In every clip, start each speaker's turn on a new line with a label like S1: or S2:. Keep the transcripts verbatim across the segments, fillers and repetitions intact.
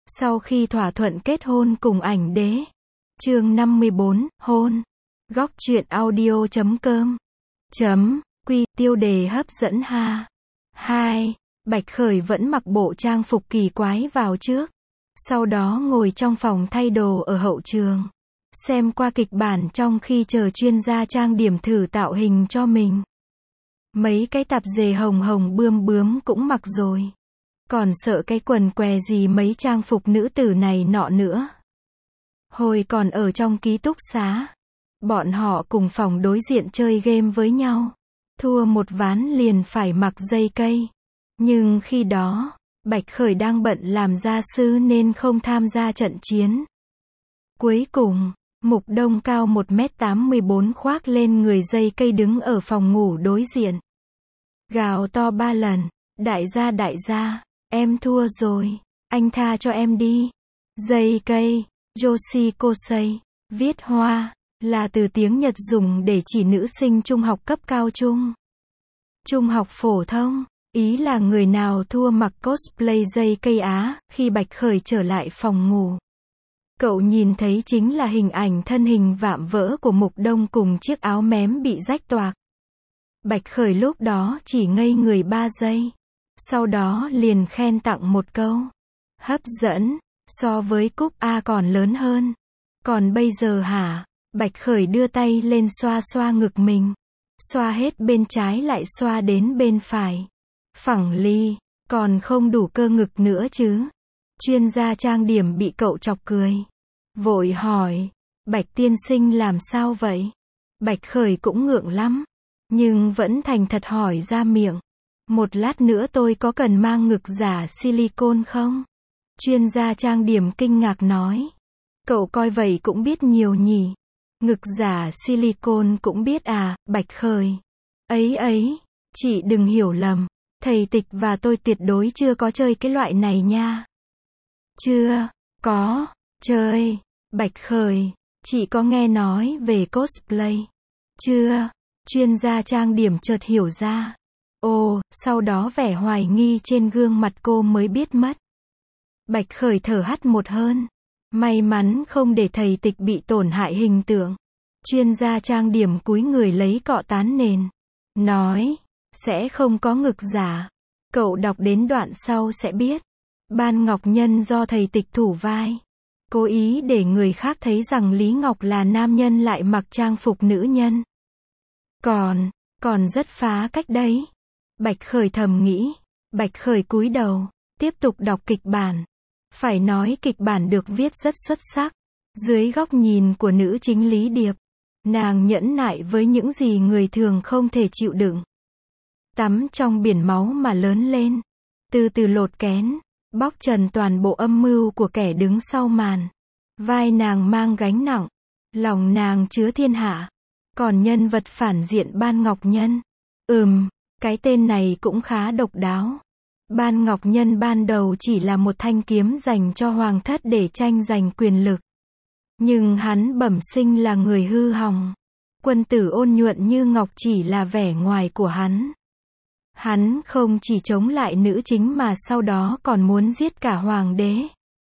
S1: Sau khi thỏa thuận kết hôn cùng ảnh đế. Chương năm mươi bốn, hôn. Góc truyện audio chấm com. Chấm, quy, tiêu đề hấp dẫn ha. hai. Bạch Khởi vẫn mặc bộ trang phục kỳ quái vào trước. Sau đó ngồi trong phòng thay đồ ở hậu trường. Xem qua kịch bản trong khi chờ chuyên gia trang điểm thử tạo hình cho mình. Mấy cái tạp dề hồng hồng bươm bướm cũng mặc rồi. Còn sợ cái quần què gì mấy trang phục nữ tử này nọ nữa. Hồi còn ở trong ký túc xá. Bọn họ cùng phòng đối diện chơi game với nhau. Thua một ván liền phải mặc dây cây. Nhưng khi đó, Bạch Khởi đang bận làm gia sư nên không tham gia trận chiến. Cuối cùng, Mục Đông cao một mét tám mươi bốn khoác lên người dây cây đứng ở phòng ngủ đối diện. Gào to ba lần, đại gia đại gia, em thua rồi, anh tha cho em đi. Dây cây, Yoshikosei, viết hoa, là từ tiếng Nhật dùng để chỉ nữ sinh trung học cấp cao trung. Trung học phổ thông, ý là người nào thua mặc cosplay dây cây Á, khi Bạch Khởi trở lại phòng ngủ. Cậu nhìn thấy chính là hình ảnh thân hình vạm vỡ của Mục Đông cùng chiếc áo mém bị rách toạc. Bạch Khởi lúc đó chỉ ngây người ba giây. Sau đó liền khen tặng một câu. Hấp dẫn, so với cúp A còn lớn hơn. Còn bây giờ hả? Bạch Khởi đưa tay lên xoa xoa ngực mình. Xoa hết bên trái lại xoa đến bên phải. Phẳng ly, còn không đủ cơ ngực nữa chứ. Chuyên gia trang điểm bị cậu chọc cười. Vội hỏi, Bạch tiên sinh làm sao vậy? Bạch Khởi cũng ngượng lắm. Nhưng vẫn thành thật hỏi ra miệng. Một lát nữa tôi có cần mang ngực giả silicone không? Chuyên gia trang điểm kinh ngạc nói. Cậu coi vậy cũng biết nhiều nhỉ. Ngực giả silicone cũng biết à, Bạch Khởi. Ấy ấy, chị đừng hiểu lầm. Thầy Tịch và tôi tuyệt đối chưa có chơi cái loại này nha. Chưa, có, chơi. Bạch Khởi, chị có nghe nói về cosplay? Chưa, chuyên gia trang điểm chợt hiểu ra. Ồ, sau đó vẻ hoài nghi trên gương mặt cô mới biết mất. Bạch Khởi thở hắt một hơn. May mắn không để thầy Tịch bị tổn hại hình tượng. Chuyên gia trang điểm cúi người lấy cọ tán nền. Nói, sẽ không có ngực giả. Cậu đọc đến đoạn sau sẽ biết. Ban Ngọc Nhân do thầy Tịch thủ vai. Cố ý để người khác thấy rằng Lý Ngọc là nam nhân lại mặc trang phục nữ nhân. Còn, còn rất phá cách đấy. Bạch Khởi thầm nghĩ. Bạch Khởi cúi đầu, tiếp tục đọc kịch bản. Phải nói kịch bản được viết rất xuất sắc. Dưới góc nhìn của nữ chính Lý Điệp, nàng nhẫn nại với những gì người thường không thể chịu đựng. Tắm trong biển máu mà lớn lên. Từ từ lột kén, bóc trần toàn bộ âm mưu của kẻ đứng sau màn. Vai nàng mang gánh nặng, lòng nàng chứa thiên hạ. Còn nhân vật phản diện Ban Ngọc Nhân. Ừm, cái tên này cũng khá độc đáo. Ban Ngọc Nhân ban đầu chỉ là một thanh kiếm dành cho hoàng thất để tranh giành quyền lực. Nhưng hắn bẩm sinh là người hư hỏng. Quân tử ôn nhuận như ngọc chỉ là vẻ ngoài của hắn. Hắn không chỉ chống lại nữ chính mà sau đó còn muốn giết cả hoàng đế.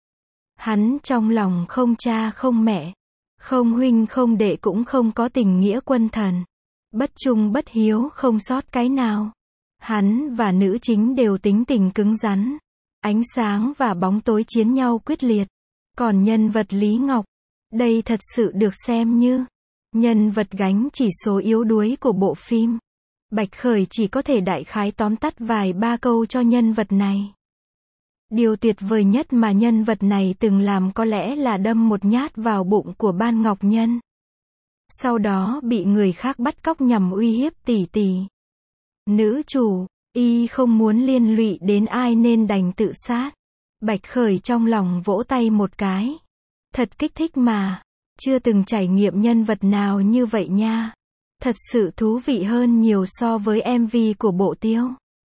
S1: Hắn trong lòng không cha không mẹ, không huynh không đệ cũng không có tình nghĩa quân thần. Bất trung bất hiếu không sót cái nào. Hắn và nữ chính đều tính tình cứng rắn. Ánh sáng và bóng tối chiến nhau quyết liệt. Còn nhân vật Lý Ngọc, đây thật sự được xem như nhân vật gánh chỉ số yếu đuối của bộ phim. Bạch Khởi chỉ có thể đại khái tóm tắt vài ba câu cho nhân vật này. Điều tuyệt vời nhất mà nhân vật này từng làm có lẽ là đâm một nhát vào bụng của Ban Ngọc Nhân. Sau đó bị người khác bắt cóc nhằm uy hiếp tỷ tỷ. Nữ chủ, y không muốn liên lụy đến ai nên đành tự sát. Bạch Khởi trong lòng vỗ tay một cái. Thật kích thích mà. Chưa từng trải nghiệm nhân vật nào như vậy nha. Thật sự thú vị hơn nhiều so với em vê của bộ Tiêu.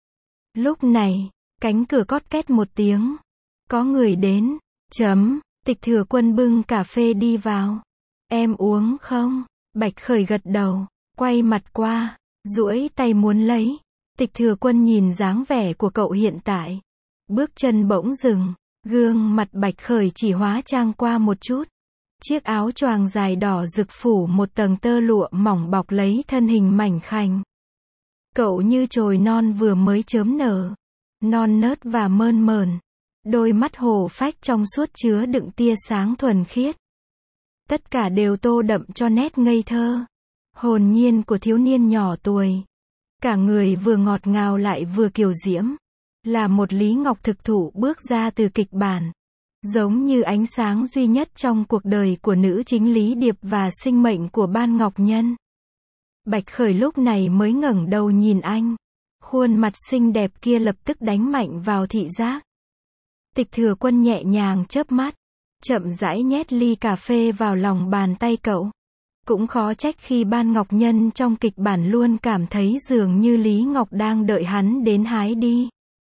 S1: Lúc này, cánh cửa cót két một tiếng. Có người đến. Chấm, Tịch Thừa Quân bưng cà phê đi vào. Em uống không? Bạch Khởi gật đầu, quay mặt qua, duỗi tay muốn lấy. Tịch Thừa Quân nhìn dáng vẻ của cậu hiện tại. Bước chân bỗng dừng. Gương mặt Bạch Khởi chỉ hóa trang qua một chút. Chiếc áo choàng dài đỏ rực phủ một tầng tơ lụa mỏng bọc lấy thân hình mảnh khảnh. Cậu như chồi non vừa mới chớm nở. Non nớt và mơn mởn. Đôi mắt hổ phách trong suốt chứa đựng tia sáng thuần khiết. Tất cả đều tô đậm cho nét ngây thơ, hồn nhiên của thiếu niên nhỏ tuổi. Cả người vừa ngọt ngào lại vừa kiều diễm. Là một Lý Ngọc thực thụ bước ra từ kịch bản. Giống như ánh sáng duy nhất trong cuộc đời của nữ chính Lý Điệp và sinh mệnh của Ban Ngọc Nhân. Bạch Khởi lúc này mới ngẩng đầu nhìn anh. Khuôn mặt xinh đẹp kia lập tức đánh mạnh vào thị giác. Tịch Thừa Quân nhẹ nhàng chớp mắt, chậm rãi nhét ly cà phê vào lòng bàn tay cậu. Cũng khó trách khi Ban Ngọc Nhân trong kịch bản luôn cảm thấy dường như Lý Ngọc đang đợi hắn đến hái đi.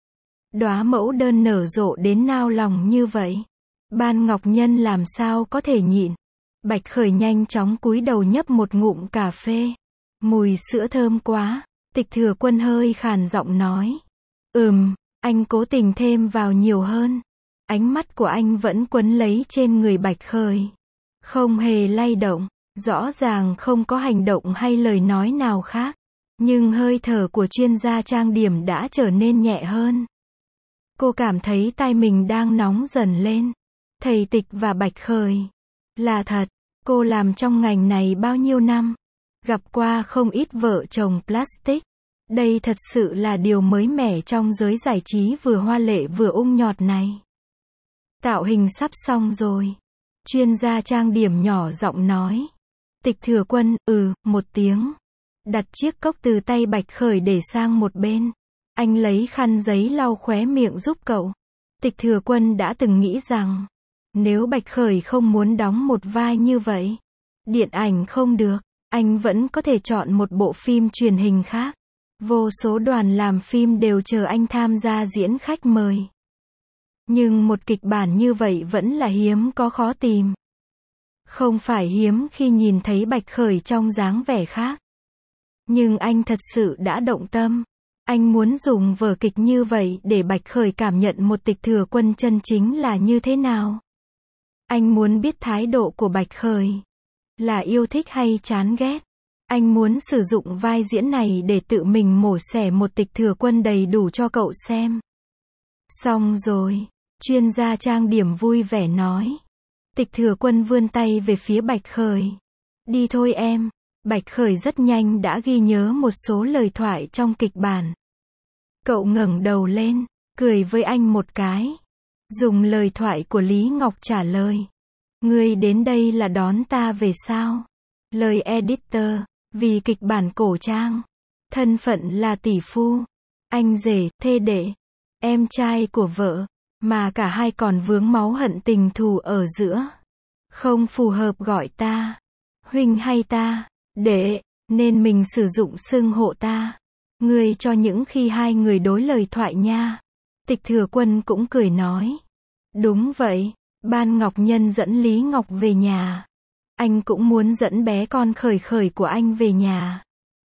S1: Đóa mẫu đơn nở rộ đến nao lòng như vậy. Ban Ngọc Nhân làm sao có thể nhịn. Bạch Khởi nhanh chóng cúi đầu nhấp một ngụm cà phê. Mùi sữa thơm quá. Tịch Thừa Quân hơi khàn giọng nói. Ừm, anh cố tình thêm vào nhiều hơn. Ánh mắt của anh vẫn quấn lấy trên người Bạch Khởi. Không hề lay động. Rõ ràng không có hành động hay lời nói nào khác. Nhưng hơi thở của chuyên gia trang điểm đã trở nên nhẹ hơn. Cô cảm thấy tai mình đang nóng dần lên. Thầy Tịch và Bạch Khởi. Là thật, cô làm trong ngành này bao nhiêu năm. Gặp qua không ít vợ chồng plastic. Đây thật sự là điều mới mẻ trong giới giải trí vừa hoa lệ vừa ung nhọt này. Tạo hình sắp xong rồi. Chuyên gia trang điểm nhỏ giọng nói. Tịch Thừa Quân, ừ, một tiếng. Đặt chiếc cốc từ tay Bạch Khởi để sang một bên. Anh lấy khăn giấy lau khóe miệng giúp cậu. Tịch Thừa Quân đã từng nghĩ rằng, nếu Bạch Khởi không muốn đóng một vai như vậy, điện ảnh không được, anh vẫn có thể chọn một bộ phim truyền hình khác. Vô số đoàn làm phim đều chờ anh tham gia diễn khách mời. Nhưng một kịch bản như vậy vẫn là hiếm có khó tìm. Không phải hiếm khi nhìn thấy Bạch Khởi trong dáng vẻ khác. Nhưng anh thật sự đã động tâm. Anh muốn dùng vở kịch như vậy để Bạch Khởi cảm nhận một Tịch Thừa Quân chân chính là như thế nào. Anh muốn biết thái độ của Bạch Khởi. Là yêu thích hay chán ghét. Anh muốn sử dụng vai diễn này để tự mình mổ xẻ một Tịch Thừa Quân đầy đủ cho cậu xem. Xong rồi. Chuyên gia trang điểm vui vẻ nói. Tịch Thừa Quân vươn tay về phía Bạch Khởi. Đi thôi em. Bạch Khởi rất nhanh đã ghi nhớ một số lời thoại trong kịch bản. Cậu ngẩng đầu lên, cười với anh một cái. Dùng lời thoại của Lý Ngọc trả lời. Ngươi đến đây là đón ta về sao? Lời editor, vì kịch bản cổ trang. Thân phận là tỷ phu. Anh rể, thê đệ, em trai của vợ. Mà cả hai còn vướng máu hận tình thù ở giữa. Không phù hợp gọi ta huynh hay ta đệ, nên mình sử dụng xưng hộ ta. Ngươi cho những khi hai người đối lời thoại nha. Tịch Thừa Quân cũng cười nói. Đúng vậy, Ban Ngọc Nhân dẫn Lý Ngọc về nhà. Anh cũng muốn dẫn bé con Khởi Khởi của anh về nhà.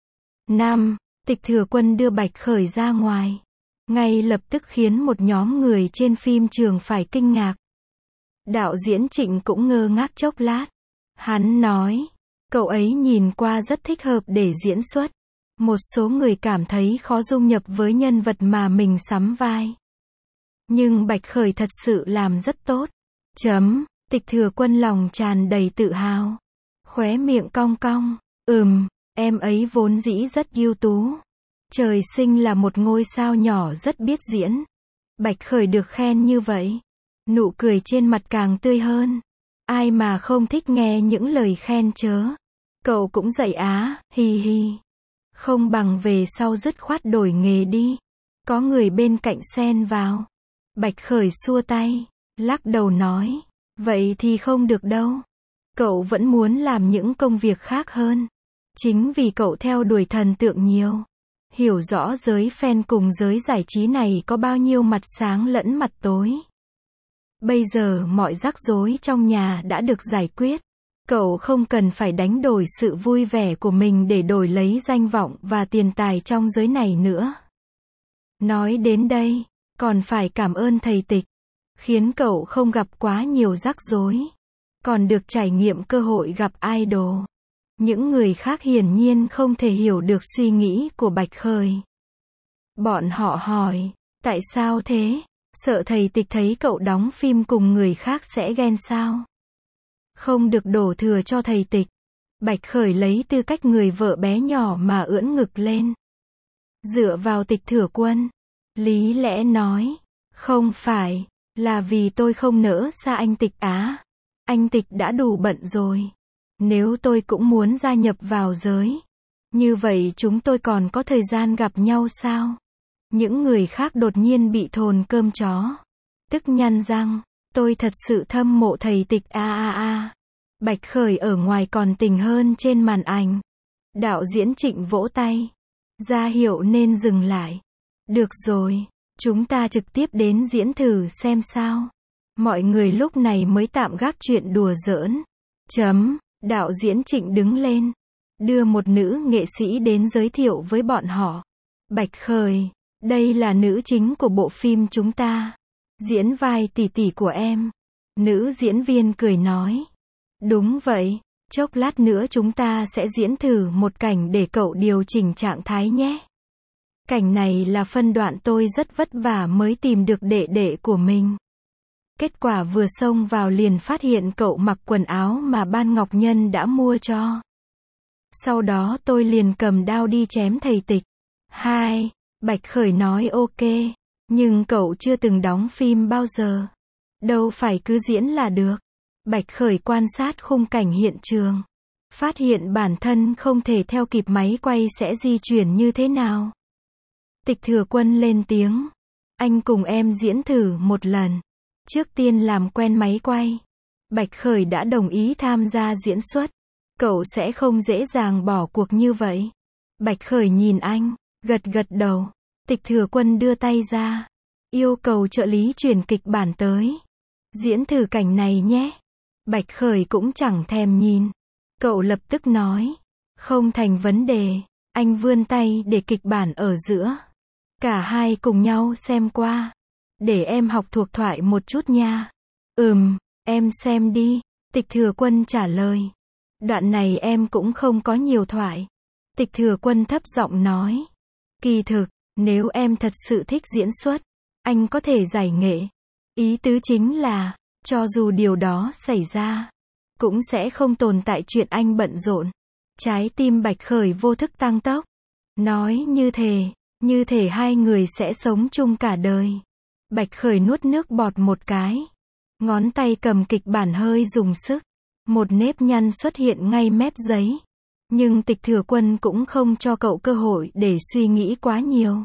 S1: Năm, Tịch Thừa Quân đưa Bạch Khởi ra ngoài. Ngay lập tức khiến một nhóm người trên phim trường phải kinh ngạc. Đạo diễn Trịnh cũng ngơ ngác chốc lát. Hắn nói, cậu ấy nhìn qua rất thích hợp để diễn xuất. Một số người cảm thấy khó dung nhập với nhân vật mà mình sắm vai. Nhưng Bạch Khởi thật sự làm rất tốt. Chấm, Tịch Thừa Quân lòng tràn đầy tự hào. Khóe miệng cong cong, ừm, em ấy vốn dĩ rất ưu tú. Trời sinh là một ngôi sao nhỏ rất biết diễn. Bạch Khởi được khen như vậy. Nụ cười trên mặt càng tươi hơn. Ai mà không thích nghe những lời khen chớ. Cậu cũng dạy á, hi hi. Không bằng về sau dứt khoát đổi nghề đi. Có người bên cạnh xen vào. Bạch Khởi xua tay, lắc đầu nói. Vậy thì không được đâu. Cậu vẫn muốn làm những công việc khác hơn. Chính vì cậu theo đuổi thần tượng nhiều. Hiểu rõ giới fan cùng giới giải trí này có bao nhiêu mặt sáng lẫn mặt tối. Bây giờ mọi rắc rối trong nhà đã được giải quyết. Cậu không cần phải đánh đổi sự vui vẻ của mình để đổi lấy danh vọng và tiền tài trong giới này nữa. Nói đến đây, còn phải cảm ơn thầy Tịch. khiến cậu không gặp quá nhiều rắc rối, còn được trải nghiệm cơ hội gặp idol. Những người khác hiển nhiên không thể hiểu được suy nghĩ của Bạch Khởi. Bọn họ hỏi, tại sao thế? Sợ thầy Tịch thấy cậu đóng phim cùng người khác sẽ ghen sao? Không được đổ thừa cho thầy Tịch. Bạch Khởi lấy tư cách người vợ bé nhỏ mà ưỡn ngực lên. Dựa vào Tịch Thừa Quân, lý lẽ nói, không phải, là vì tôi không nỡ xa anh Tịch á. Anh Tịch đã đủ bận rồi. Nếu tôi cũng muốn gia nhập vào giới, như vậy chúng tôi còn có thời gian gặp nhau sao? Những người khác đột nhiên bị thồn cơm chó. Tức nhăn răng, tôi thật sự thâm mộ thầy Tịch a a a. Bạch Khởi ở ngoài còn tình hơn trên màn ảnh. Đạo diễn Trịnh vỗ tay, ra hiệu nên dừng lại. Được rồi, chúng ta trực tiếp đến diễn thử xem sao. Mọi người lúc này mới tạm gác chuyện đùa giỡn. Chấm, đạo diễn Trịnh đứng lên, đưa một nữ nghệ sĩ đến giới thiệu với bọn họ. Bạch Khởi, đây là nữ chính của bộ phim chúng ta. Diễn vai tỷ tỷ của em. Nữ diễn viên cười nói. Đúng vậy, chốc lát nữa chúng ta sẽ diễn thử một cảnh để cậu điều chỉnh trạng thái nhé. Cảnh này là phân đoạn tôi rất vất vả mới tìm được đệ đệ của mình. Kết quả vừa xông vào liền phát hiện cậu mặc quần áo mà Ban Ngọc Nhân đã mua cho. Sau đó tôi liền cầm đao đi chém thầy Tịch. Hai, Bạch Khởi nói ok, nhưng cậu chưa từng đóng phim bao giờ. Đâu phải cứ diễn là được. Bạch Khởi quan sát khung cảnh hiện trường. Phát hiện bản thân không thể theo kịp máy quay sẽ di chuyển như thế nào. Tịch Thừa Quân lên tiếng. Anh cùng em diễn thử một lần. Trước tiên làm quen máy quay. Bạch Khởi đã đồng ý tham gia diễn xuất. Cậu sẽ không dễ dàng bỏ cuộc như vậy. Bạch Khởi nhìn anh, gật gật đầu. Tịch Thừa Quân đưa tay ra, yêu cầu trợ lý chuyển kịch bản tới. Diễn thử cảnh này nhé. Bạch Khởi cũng chẳng thèm nhìn. Cậu lập tức nói. Không thành vấn đề. Anh vươn tay để kịch bản ở giữa. Cả hai cùng nhau xem qua. Để em học thuộc thoại một chút nha. Ừm, em xem đi. Tịch Thừa Quân trả lời. Đoạn này em cũng không có nhiều thoại. Tịch Thừa Quân thấp giọng nói. Kỳ thực, nếu em thật sự thích diễn xuất, anh có thể giải nghệ. Ý tứ chính là, cho dù điều đó xảy ra, cũng sẽ không tồn tại chuyện anh bận rộn. Trái tim Bạch Khởi vô thức tăng tốc. Nói như thể, như thể hai người sẽ sống chung cả đời. Bạch Khởi nuốt nước bọt một cái. Ngón tay cầm kịch bản hơi dùng sức. Một nếp nhăn xuất hiện ngay mép giấy. Nhưng Tịch Thừa Quân cũng không cho cậu cơ hội để suy nghĩ quá nhiều.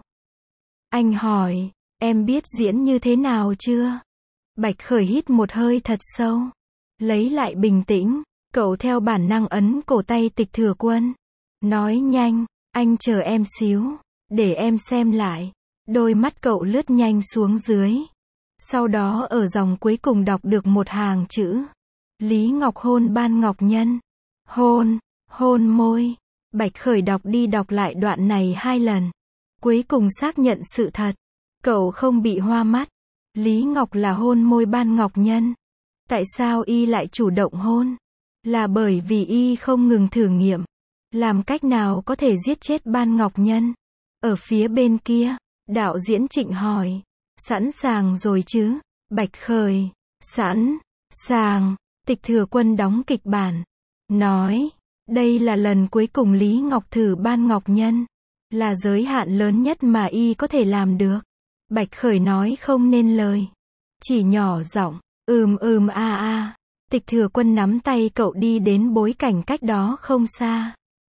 S1: Anh hỏi, em biết diễn như thế nào chưa? Bạch Khởi hít một hơi thật sâu. Lấy lại bình tĩnh, cậu theo bản năng ấn cổ tay Tịch Thừa Quân. Nói nhanh, anh chờ em xíu, để em xem lại. Đôi mắt cậu lướt nhanh xuống dưới. Sau đó ở dòng cuối cùng đọc được một hàng chữ. Lý Ngọc hôn Ban Ngọc Nhân. Hôn, hôn môi. Bạch Khởi đọc đi đọc lại đoạn này hai lần. Cuối cùng xác nhận sự thật. Cậu không bị hoa mắt. Lý Ngọc là hôn môi Ban Ngọc Nhân. Tại sao y lại chủ động hôn? Là bởi vì y không ngừng thử nghiệm. Làm cách nào có thể giết chết Ban Ngọc Nhân? Ở phía bên kia, đạo diễn Trịnh hỏi. Sẵn sàng rồi chứ? Bạch Khởi. Sẵn, sàng. Tịch Thừa Quân đóng kịch bản. Nói. Đây là lần cuối cùng Lý Ngọc thử Ban Ngọc Nhân. Là giới hạn lớn nhất mà y có thể làm được. Bạch Khởi nói không nên lời. Chỉ nhỏ giọng. Ừm ừm a a. Tịch Thừa Quân nắm tay cậu đi đến bối cảnh cách đó không xa.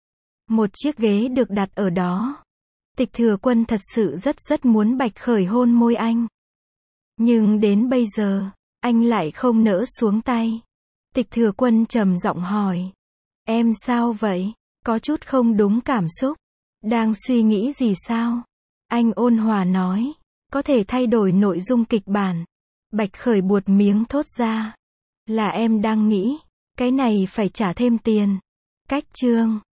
S1: Một chiếc ghế được đặt ở đó. Tịch Thừa Quân thật sự rất rất muốn Bạch Khởi hôn môi anh. Nhưng đến bây giờ, anh lại không nỡ xuống tay. Tịch Thừa Quân trầm giọng hỏi. Em sao vậy? Có chút không đúng cảm xúc. Đang suy nghĩ gì sao? Anh ôn hòa nói. Có thể thay đổi nội dung kịch bản. Bạch Khởi buột miếng thốt ra. Là em đang nghĩ. Cái này phải trả thêm tiền. Cách chương.